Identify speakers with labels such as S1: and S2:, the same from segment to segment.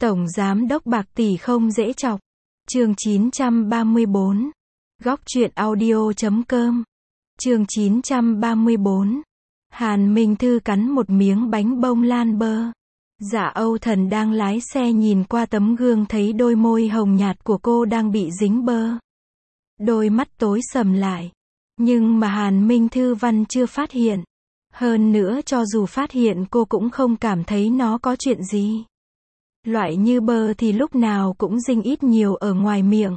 S1: Tổng giám đốc bạc tỷ không dễ chọc. Chương 934. Góc truyện audio.com. Chương 934. Hàn Minh Thư cắn một miếng bánh bông lan bơ. Dạ Âu Thần đang lái xe nhìn qua tấm gương thấy đôi môi hồng nhạt của cô đang bị dính bơ. Đôi mắt tối sầm lại. Nhưng mà Hàn Minh Thư Văn chưa phát hiện. Hơn nữa cho dù phát hiện cô cũng không cảm thấy nó có chuyện gì. Loại như bơ thì lúc nào cũng dinh ít nhiều ở ngoài miệng.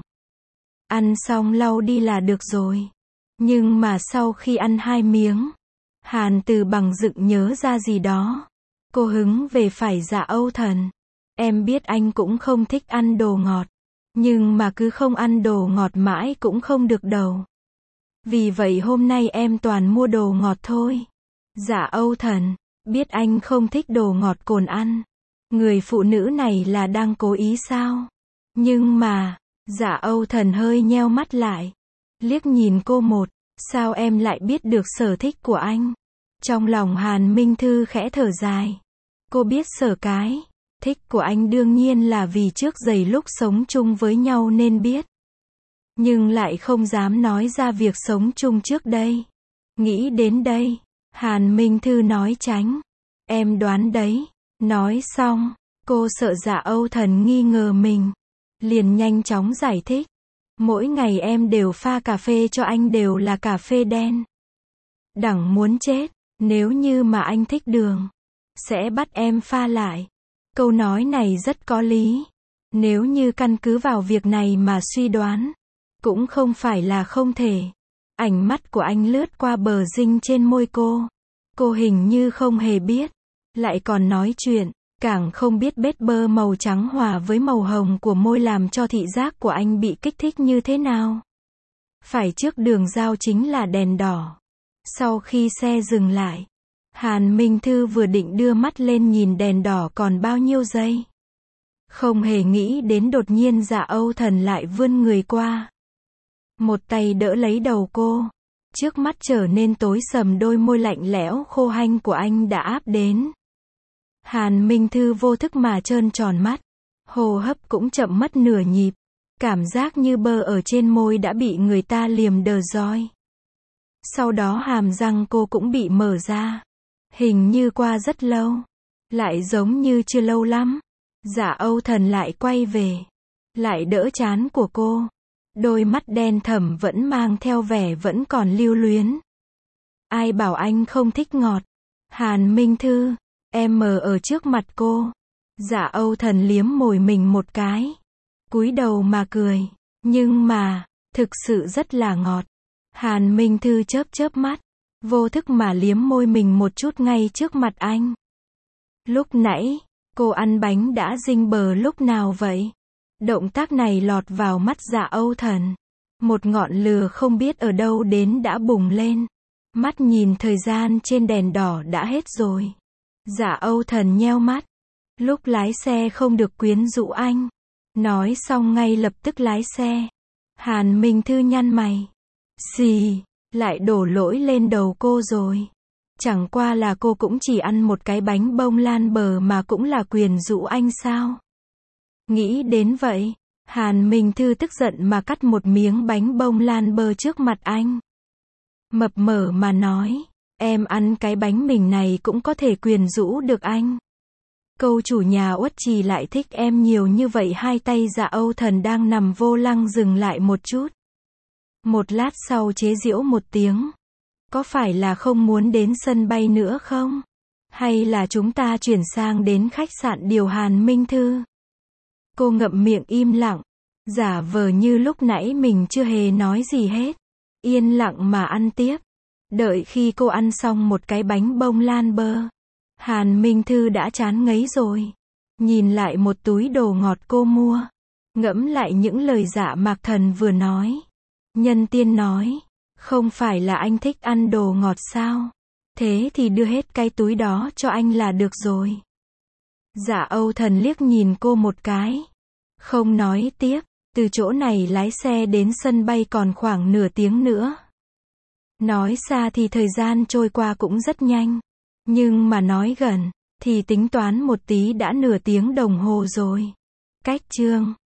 S1: Ăn xong lau đi là được rồi. Nhưng mà sau khi ăn 2 miếng, Hàn Từ Bằng dựng nhớ ra gì đó. Cô hứng về phải Dạ Âu Thần. Em biết anh cũng không thích ăn đồ ngọt. Nhưng mà cứ không ăn đồ ngọt mãi cũng không được đâu. Vì vậy hôm nay em toàn mua đồ ngọt thôi. Dạ Âu Thần, biết anh không thích đồ ngọt cồn ăn. Người phụ nữ này là đang cố ý sao? Nhưng mà, Dạ Âu Thần hơi nheo mắt lại. Liếc nhìn cô một, sao em lại biết được sở thích của anh? Trong lòng Hàn Minh Thư khẽ thở dài. Cô biết sở cái thích của anh đương nhiên là vì trước giây lúc sống chung với nhau nên biết. Nhưng lại không dám nói ra việc sống chung trước đây. Nghĩ đến đây, Hàn Minh Thư nói tránh. Em đoán đấy. Nói xong, cô sợ Dạ Âu Thần nghi ngờ mình. Liền nhanh chóng giải thích. Mỗi ngày em đều pha cà phê cho anh đều là cà phê đen. Đẳng muốn chết, nếu như mà anh thích đường, sẽ bắt em pha lại. Câu nói này rất có lý. Nếu như căn cứ vào việc này mà suy đoán, cũng không phải là không thể. Ánh mắt của anh lướt qua bờ dinh trên môi cô. Cô hình như không hề biết. Lại còn nói chuyện, càng không biết bết bơ màu trắng hòa với màu hồng của môi làm cho thị giác của anh bị kích thích như thế nào. Phải trước đường giao chính là đèn đỏ. Sau khi xe dừng lại, Hàn Minh Thư vừa định đưa mắt lên nhìn đèn đỏ còn bao nhiêu giây. Không hề nghĩ đến đột nhiên Dạ Âu Thần lại vươn người qua. Một tay đỡ lấy đầu cô. Trước mắt trở nên tối sầm, đôi môi lạnh lẽo khô hanh của anh đã áp đến. Hàn Minh Thư vô thức mà trơn tròn mắt. Hô hấp cũng chậm mất nửa nhịp. Cảm giác như bơ ở trên môi đã bị người ta liềm đờ roi. Sau đó hàm răng cô cũng bị mở ra. Hình như qua rất lâu. Lại giống như chưa lâu lắm. Dạ Âu Thần lại quay về. Lại đỡ trán của cô. Đôi mắt đen thẳm vẫn mang theo vẻ vẫn còn lưu luyến. Ai bảo anh không thích ngọt? Hàn Minh Thư, em mờ ở trước mặt cô. Dạ Âu Thần liếm môi mình một cái. Cúi đầu mà cười. Nhưng mà, thực sự rất là ngọt. Hàn Minh Thư chớp chớp mắt. Vô thức mà liếm môi mình một chút ngay trước mặt anh. Lúc nãy, cô ăn bánh đã dinh bờ lúc nào vậy? Động tác này lọt vào mắt Dạ Âu Thần. Một ngọn lửa không biết ở đâu đến đã bùng lên. Mắt nhìn thời gian trên đèn đỏ đã hết rồi. Dạ Âu Thần nheo mắt. Lúc lái xe không được quyến rũ anh. Nói xong ngay lập tức lái xe. Hàn Minh Thư nhăn mày. Xì, lại đổ lỗi lên đầu cô rồi. Chẳng qua là cô cũng chỉ ăn một cái bánh bông lan bờ mà cũng là quyến rũ anh sao? Nghĩ đến vậy, Hàn Minh Thư tức giận mà cắt một miếng bánh bông lan bơ trước mặt anh. Mập mờ mà nói, em ăn cái bánh mình này cũng có thể quyến rũ được anh. Câu chủ nhà Uất Trì lại thích em nhiều như vậy. Hai tay Dạ Âu Thần đang nằm vô lăng dừng lại một chút. Một lát sau chế giễu một tiếng. Có phải là không muốn đến sân bay nữa không? Hay là chúng ta chuyển sang đến khách sạn điều Hàn Minh Thư? Cô ngậm miệng im lặng. Giả vờ như lúc nãy mình chưa hề nói gì hết. Yên lặng mà ăn tiếp. Đợi khi cô ăn xong một cái bánh bông lan bơ, Hàn Minh Thư đã chán ngấy rồi. Nhìn lại một túi đồ ngọt cô mua. Ngẫm lại những lời Dạ Mạc Thần vừa nói. Nhân tiên nói, không phải là anh thích ăn đồ ngọt sao? Thế thì đưa hết cái túi đó cho anh là được rồi. Dạ Âu Thần liếc nhìn cô một cái. Không nói tiếp, từ chỗ này lái xe đến sân bay còn khoảng nửa tiếng nữa. Nói xa thì thời gian trôi qua cũng rất nhanh. Nhưng mà nói gần, Thì tính toán một tí đã nửa tiếng đồng hồ rồi. Cách chương